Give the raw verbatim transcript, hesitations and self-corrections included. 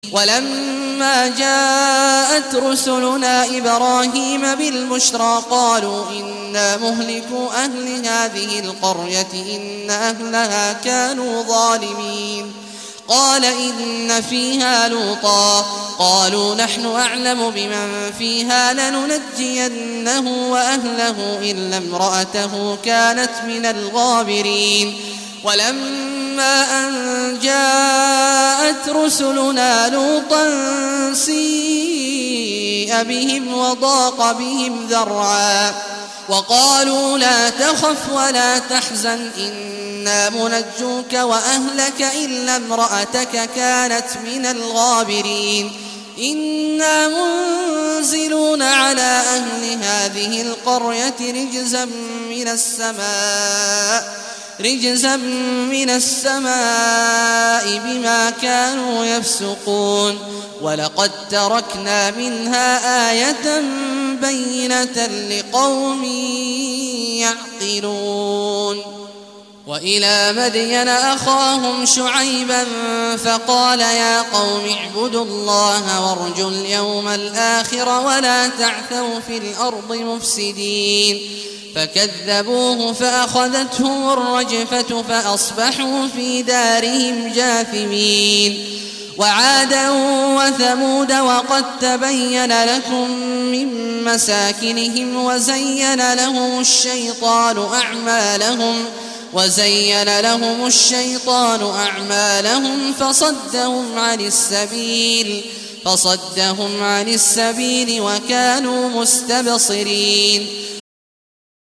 ولما جاءت رسلنا إبراهيم بالبشرى قالوا إنا مهلكو أهل هذه القرية إن أهلها كانوا ظالمين قال إن فيها لوطا قالوا نحن أعلم بمن فيها لننجينه وأهله إلا امرأته كانت من الغابرين ولما أن جاءت رسلنا لوطا سيء بهم وضاق بهم ذرعا وقالوا لا تخف ولا تحزن إنا منجوك وأهلك إلا امرأتك كانت من الغابرين إنا منزلون على أهل هذه القرية رجزا من السماء رجزا من السماء بما كانوا يفسقون ولقد تركنا منها آية بينة لقوم يعقلون وإلى مدين أخاهم شعيبا فقال يا قوم اعبدوا الله وارجوا اليوم الآخر ولا تعثوا في الأرض مفسدين فكذبوه فأخذتهم الرجفة فأصبحوا في دارهم جاثمين وعادا وثمود وقد تبين لكم من مساكنهم وزين لهم الشيطان أعمالهم وزين لهم الشيطان أعمالهم فصدهم عن السبيل فصدهم عن السبيل وكانوا مستبصرين